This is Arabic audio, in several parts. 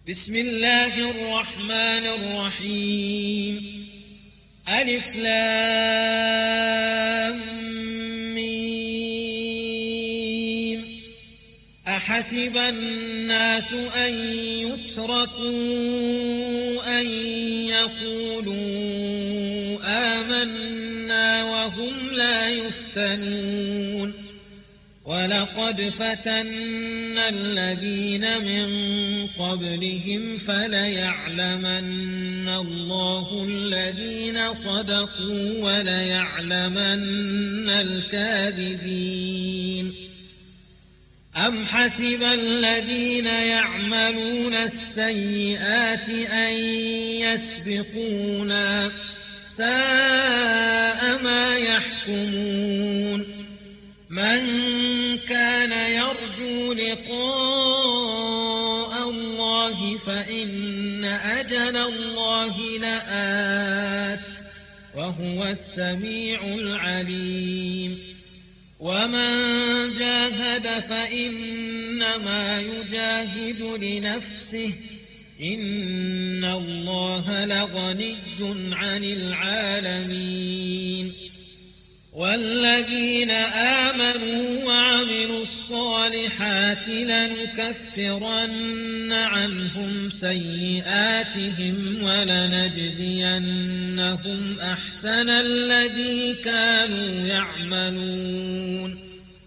بسم الله الرحمن الرحيم. ألف لام ميم. أحسب الناس أن يتركوا أن يقولوا آمنا وهم لا يفتنون. ولقد فتنا الذين من قبلهم فليعلمن الله الذين صدقوا وليعلمن الكاذبين. أم حسب الذين يعملون السيئات أن يسبقونا ساء ما يحكمون. من كان يرجو لقاء الله فإن أجل الله لآت وهو السميع العليم. ومن جاهد فإنما يجاهد لنفسه إن الله لغني عن العالمين. والذين آمنوا وعملوا الصالحات لنكفرن عنهم سيئاتهم ولنجزينهم أحسن الذي كانوا يعملون.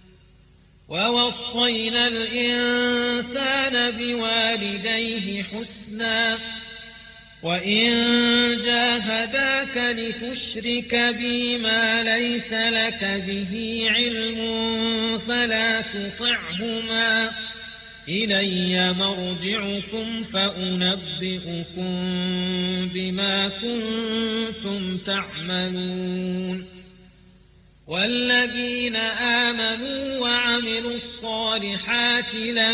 ووصينا الإنسان بوالديه حسنا وإن جاهداك لتشرك بي ما ليس لك به علم فلا تطعهما إلي مرجعكم فأنبئكم بما كنتم تعملون. والذين آمنوا وعملوا الصالحات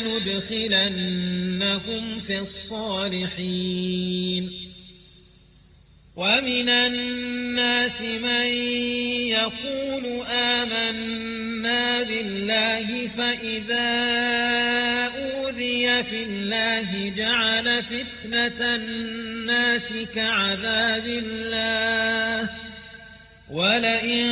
لندخلنهم في الصالحين. ومن الناس من يقول آمنا بالله فإذا أوذي في الله جعل فتنة الناس كعذاب الله ولئن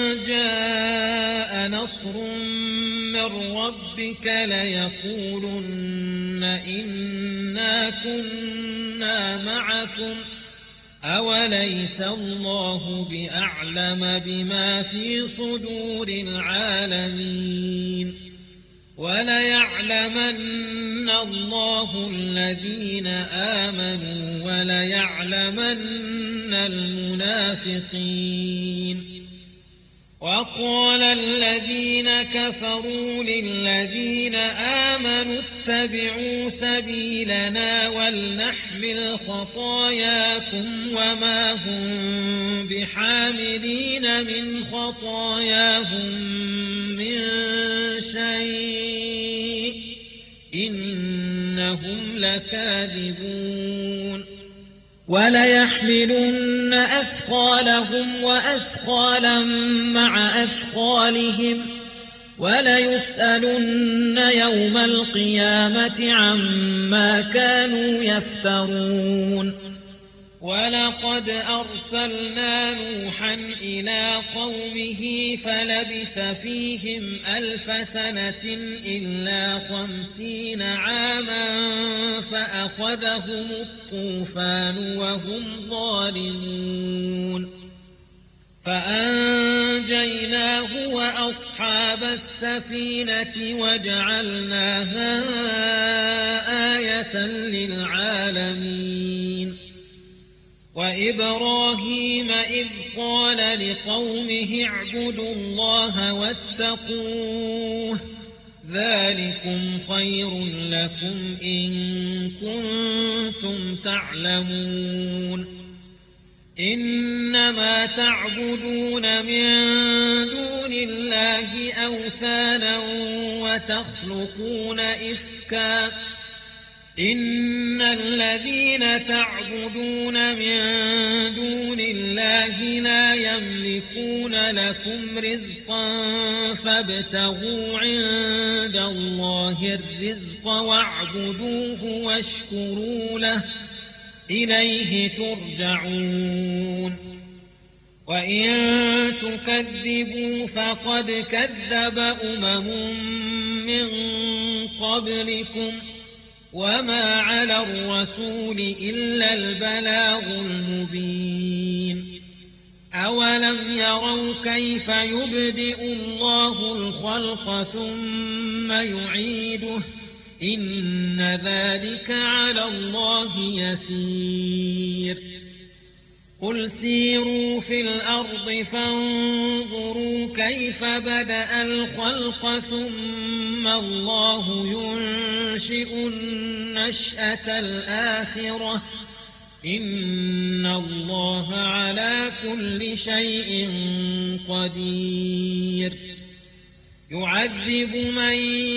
جاء نصر من ربك ليقولن إنا كنا معكم أوليس الله بأعلم بما في صدور العالمين. وليعلمن الله الذين آمنوا وليعلمن المنافقين. وقال الذين كفروا للذين آمنوا اتبعوا سبيلنا ولنحمل خطاياكم وما هم بحاملين من خطاياهم من شيء إنهم لكاذبون. وليحملن أثقالهم وأثقالا مع أثقالهم وليسألن يوم القيامة عما كانوا يفترون. ولقد أرسلنا نوحا إلى قومه فلبث فيهم 1000 سنة إلا 50 عاما فأخذهم الطوفان وهم ظالمون فأنجيناه وأصحاب السفينة وجعلناها آية للعالمين. وإبراهيم إذ قال لقومه اعبدوا الله واتقوه ذلكم خير لكم إن كنتم تعلمون. إنما تعبدون من دون الله أوثانا وتخلقون إفكا إن الذين تعبدون من دون الله لا يملكون لكم رزقا فابتغوا عند الله الرزق واعبدوه واشكروا له إليه ترجعون وإن تكذبوا فقد كذب من قبلكم وما على الرسول إلا البلاغ المبين أولم يروا كيف يبدئ الله الخلق ثم يعيده إن ذلك على الله يسير قل سيروا في الأرض فانظروا كيف بدأ الخلق ثم الله ينشئ النشأة الآخرة إن الله على كل شيء قدير يعذب من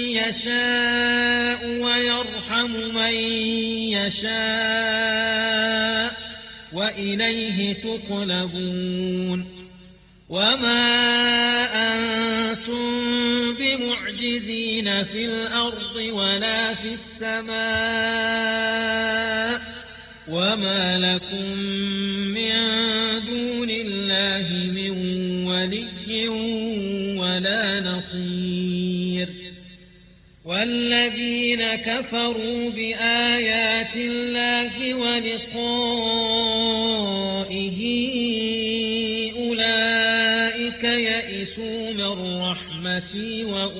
يشاء ويرحم من يشاء وإليه تقلبون وما أنتم بمعجزين في الأرض ولا في السماء وما لكم من دون الله من ولي ولا نصير والذين كفروا بآيات الله ولقائه أولئك يئسوا من رحمتي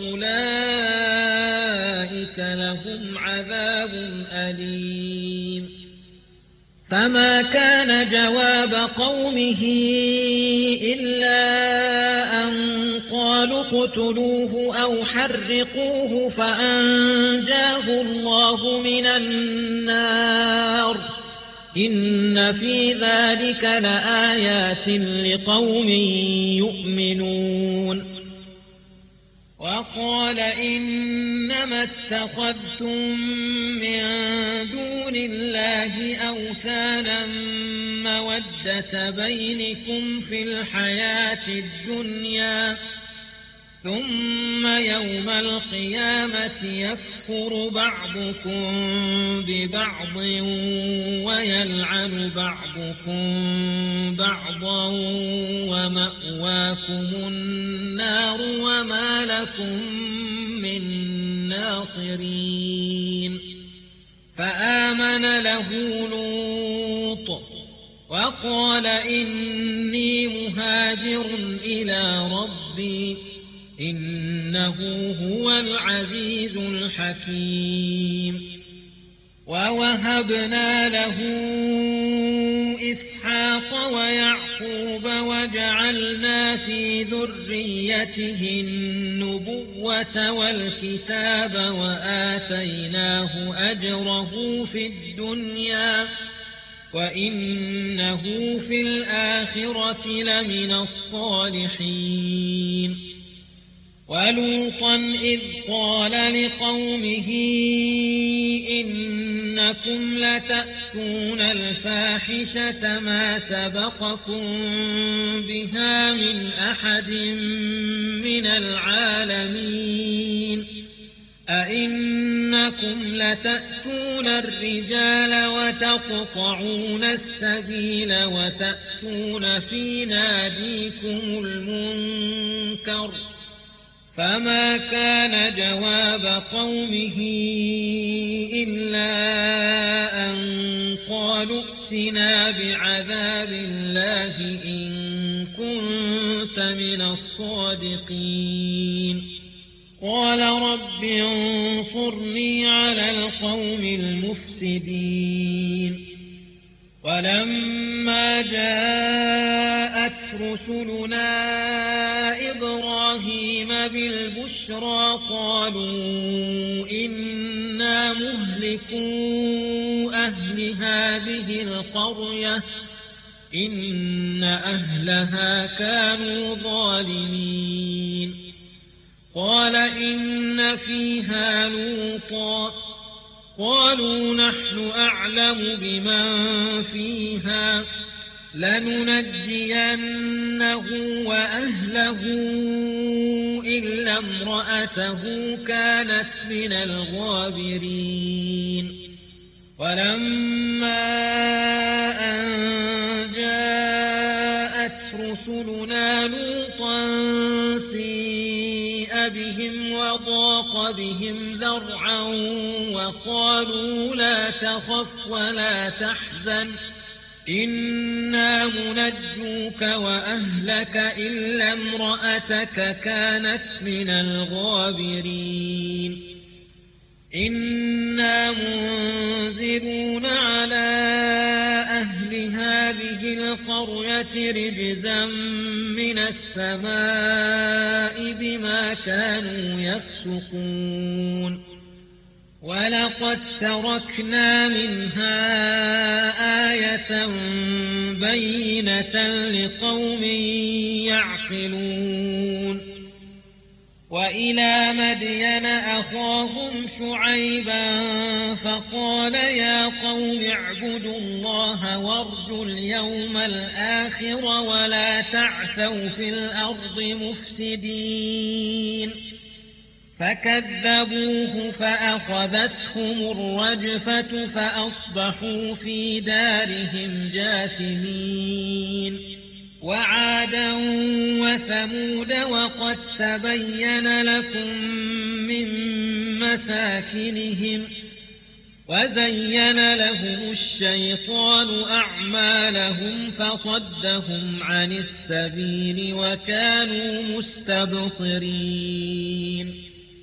وأولئك لهم عذاب أليم فما كان جواب قومه إلا أن قالوا اقتلوه أو حرقوه فأنجاه الله من النار إن في ذلك لآيات لقوم يؤمنون وقال إنما اتخذتم من دون الله أوثانا مودة بينكم في الحياة الدنيا ثم يوم القيامة يكفر بعضكم ببعض ويلعن بعضكم بعضا ومأواكم النار وما لكم من ناصرين فآمن له لوط وقال إني مهاجر إلى ربي إنه هو العزيز الحكيم ووهبنا له إسحاق ويعقوب وجعلنا في ذريته النبوة والكتاب وآتيناه أجره في الدنيا وإنه في الآخرة لمن الصالحين ولوطا إذ قال لقومه إنكم لتأتون الفاحشة ما سبقكم بها من أحد من العالمين أئنكم لتأتون الرجال وتقطعون السبيل وتأتون في ناديكم المنكر فما كان جواب قومه إلا أن قالوا ائتنا بعذاب الله إن كنت من الصادقين قال رب انصرني على القوم المفسدين ولما جاءت رسلنا إبراهيم بالبشرى قالوا إنا مهلكو أهل هذه القرية إن أهلها كانوا ظالمين قال إن فيها لوطا قالوا نحن أعلم بمن فيها لننجينه وأهله إلا امرأته كانت من الغابرين ولما أن جاءت رسلنا لوطا سيء بهم وضاق بهم ذرعا وقالوا لا تخف ولا تحزن إنا منجوك وأهلك إلا امرأتك كانت من الغابرين إنا منزلون على أهل هذه القرية رجزا من السماء بما كانوا يفسقون ولقد تركنا منها آية بينة لقوم يعقلون وإلى مدين أخاهم شعيبا فقال يا قوم اعبدوا الله وارجوا اليوم الآخر ولا تعثوا في الأرض مفسدين فكذبوه فأخذتهم الرجفة فأصبحوا في دارهم جاثمين وعادا وثمود وقد تبين لكم من مساكنهم وزين لهم الشيطان أعمالهم فصدهم عن السبيل وكانوا مستبصرين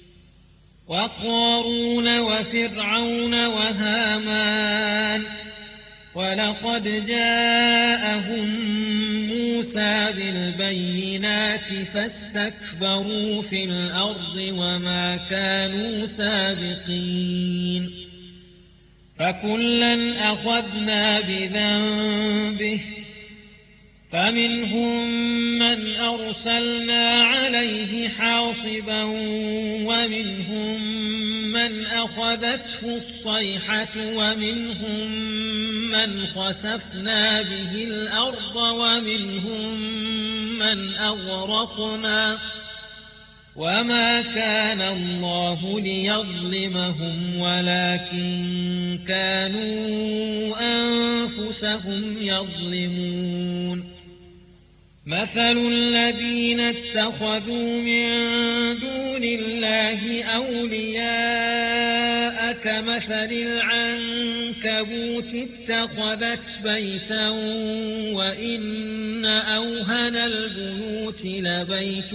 وقارون وفرعون وهامان ولقد جاءهم موسى بالبينات فاستكبروا في الأرض وما كانوا سابقين فكلا أخذنا بذنبه فمنهم من أرسلنا عليه حاصبا ومنهم من أخذته الصيحة ومنهم من خسفنا به الأرض ومنهم من أغرقنا وما كان الله ليظلمهم ولكن كانوا أنفسهم يظلمون مثل الذين اتخذوا من دون الله أولياء كمثل العنكبوت اتخذت بيتا وإن أوهن البيوت لبيت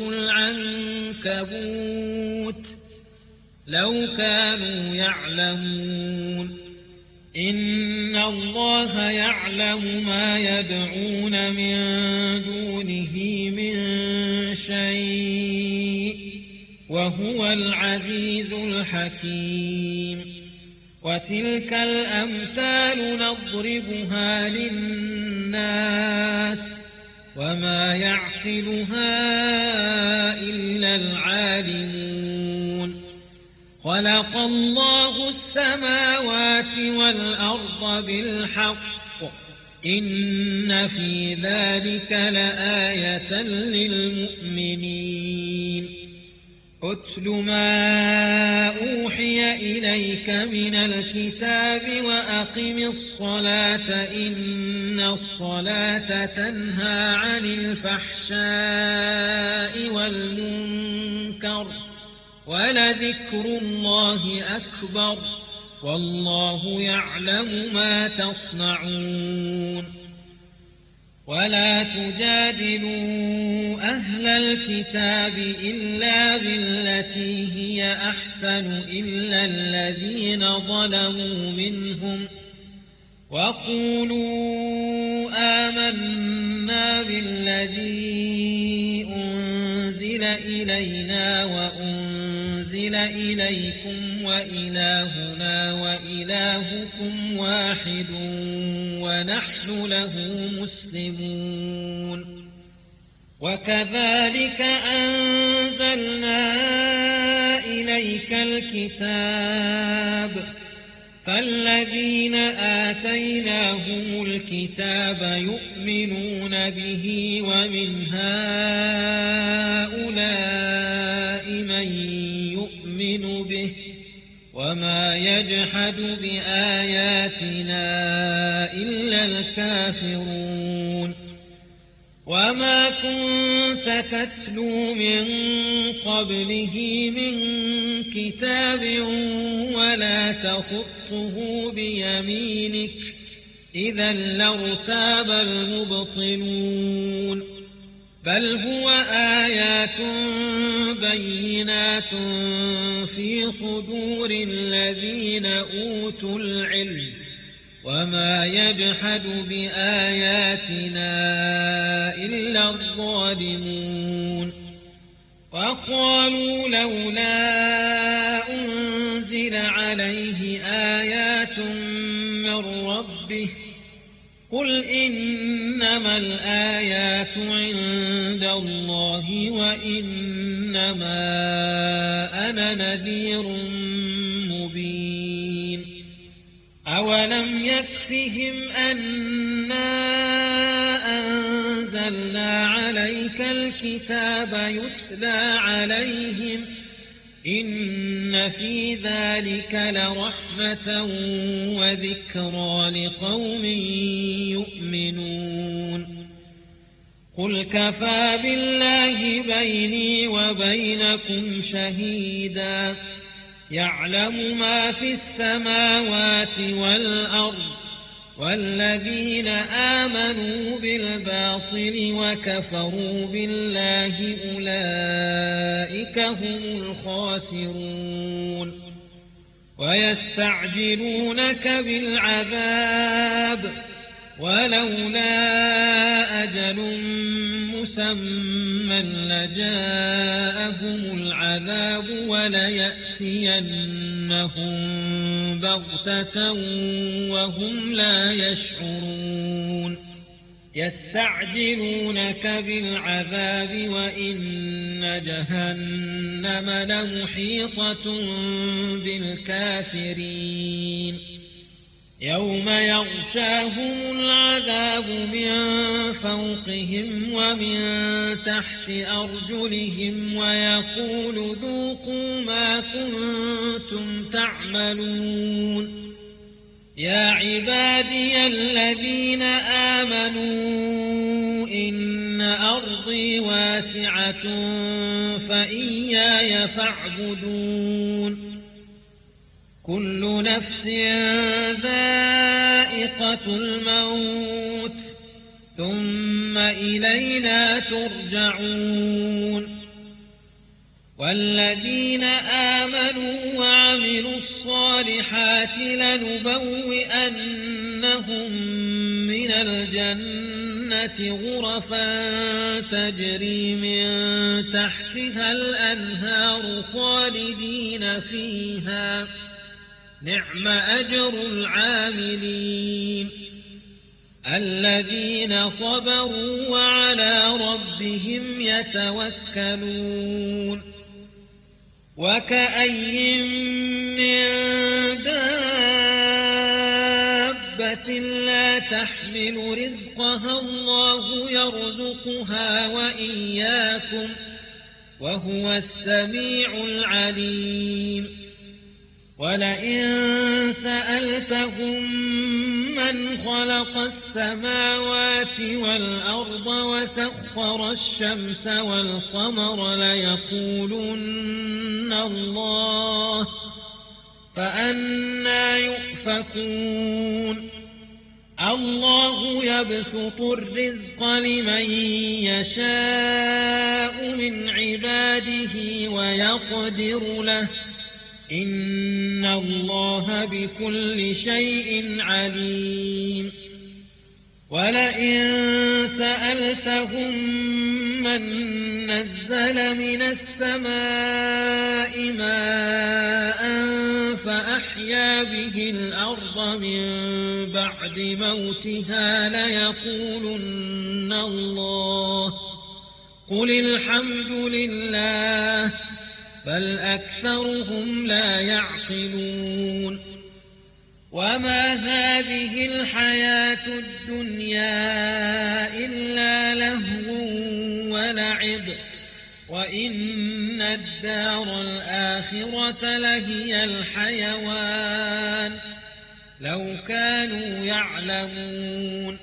العنكبوت لو كانوا يعلمون إن الله يعلم ما يدعون من دونه من شيء وهو العزيز الحكيم وتلك الأمثال نضربها للناس وما يعقلها إلا العالمون خلق الله السماوات والأرض بالحق إن في ذلك لآية للمؤمنين أتل ما أوحي إليك من الكتاب وأقم الصلاة إن الصلاة تنهى عن الفحشاء والمنكر ولذكر الله أكبر والله يعلم ما تصنعون ولا تجادلوا أهل الكتاب إلا بالتي هي أحسن إلا الذين ظلموا منهم وقولوا آمنا بالذي أنزل إلينا وأنزل إليكم وإلهنا وإلهكم واحد ونحن له مسلمون وكذلك أنزلنا إليك الكتاب فالذين آتيناهم الكتاب يؤمنون به ومن هؤلاء من يؤمن به وما يجحد بآياتنا إلا الكافرون وما كنت تتلو من قبله من كتاب ولا تخطه بيمينك إذا لارتاب المبطلون بل هو آيات بينات في صدور الذين أوتوا العلم وما يجحد بآياتنا إلا الظالمون وقالوا لولا أنزل عليه آيات من ربه قل إنما الآيات عند الله وإنما أنا نذير مبين أولم يكفهم أنا أنزلنا عليك الكتاب يتلى عليهم إن في ذلك لرحمة وذكرى لقوم يؤمنون قل كفى بالله بيني وبينكم شهيدا يعلم ما في السماوات والأرض والذين آمنوا بالباطل وكفروا بالله أولئك هم الخاسرون ويستعجلونك بالعذاب ولولا أجل مسمى لجاءهم العذاب وليأتينهم بغتة وهم لا يشعرون يستعجلونك بالعذاب وإن جهنم لمحيطة بالكافرين يوم يغشاهم العذاب من فوقهم ومن تحت أرجلهم ويقول ذوقوا ما كنتم تعملون يا عبادي الذين آمنوا إن أرضي واسعة فإياي فاعبدون كل نفس ذائقة الموت ثم إلينا ترجعون والذين آمنوا وعملوا الصالحات لنبوئنهم من الجنة غرفا تجري من تحتها الأنهار خالدين فيها نعم أجر العاملين الذين صبروا وعلى ربهم يتوكلون وكأي من دابة لا تحمل رزقها الله يرزقها وإياكم وهو السميع العليم ولئن سألتهم من خلق السماوات والأرض وسخر الشمس والقمر ليقولن الله فأنى يؤفكون الله يبسط الرزق لمن يشاء من عباده ويقدر له إن الله بكل شيء عليم ولئن سألتهم من نزل من السماء ماء فأحيا به الأرض من بعد موتها ليقولن الله قل الحمد لله بل أكثرهم لا يعقلون وما هذه الحياة الدنيا إلا لهو ولعب وإن الدار الآخرة لهي الحيوان لو كانوا يعلمون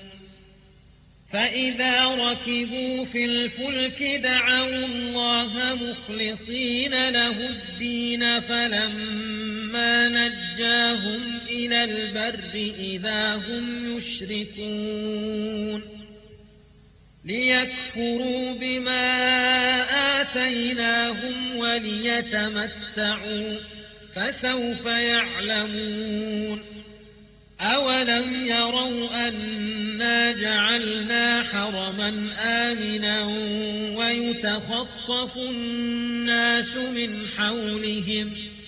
فإذا ركبوا في الفلك دعوا الله مخلصين له الدين فلما نجاهم إلى البر إذا هم يشركون ليكفروا بما آتيناهم وليتمتعوا فسوف يعلمون أولم يروا أنا جعلنا حرما آمنا ويتخطف الناس من حولهم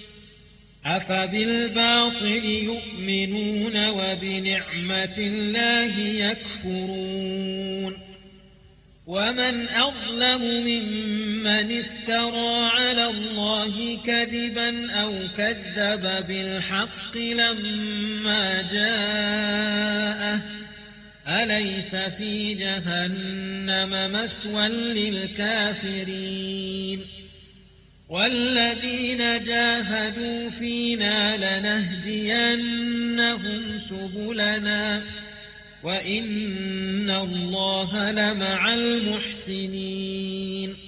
أفبالباطل يؤمنون وبنعمة الله يكفرون ومن أظلم ممن افترى على الله كذبا أو كذب بالحق لما جاءه أليس في جهنم مثوى للكافرين والذين جاهدوا فينا لنهدينهم سبلنا وإن الله لمع المحسنين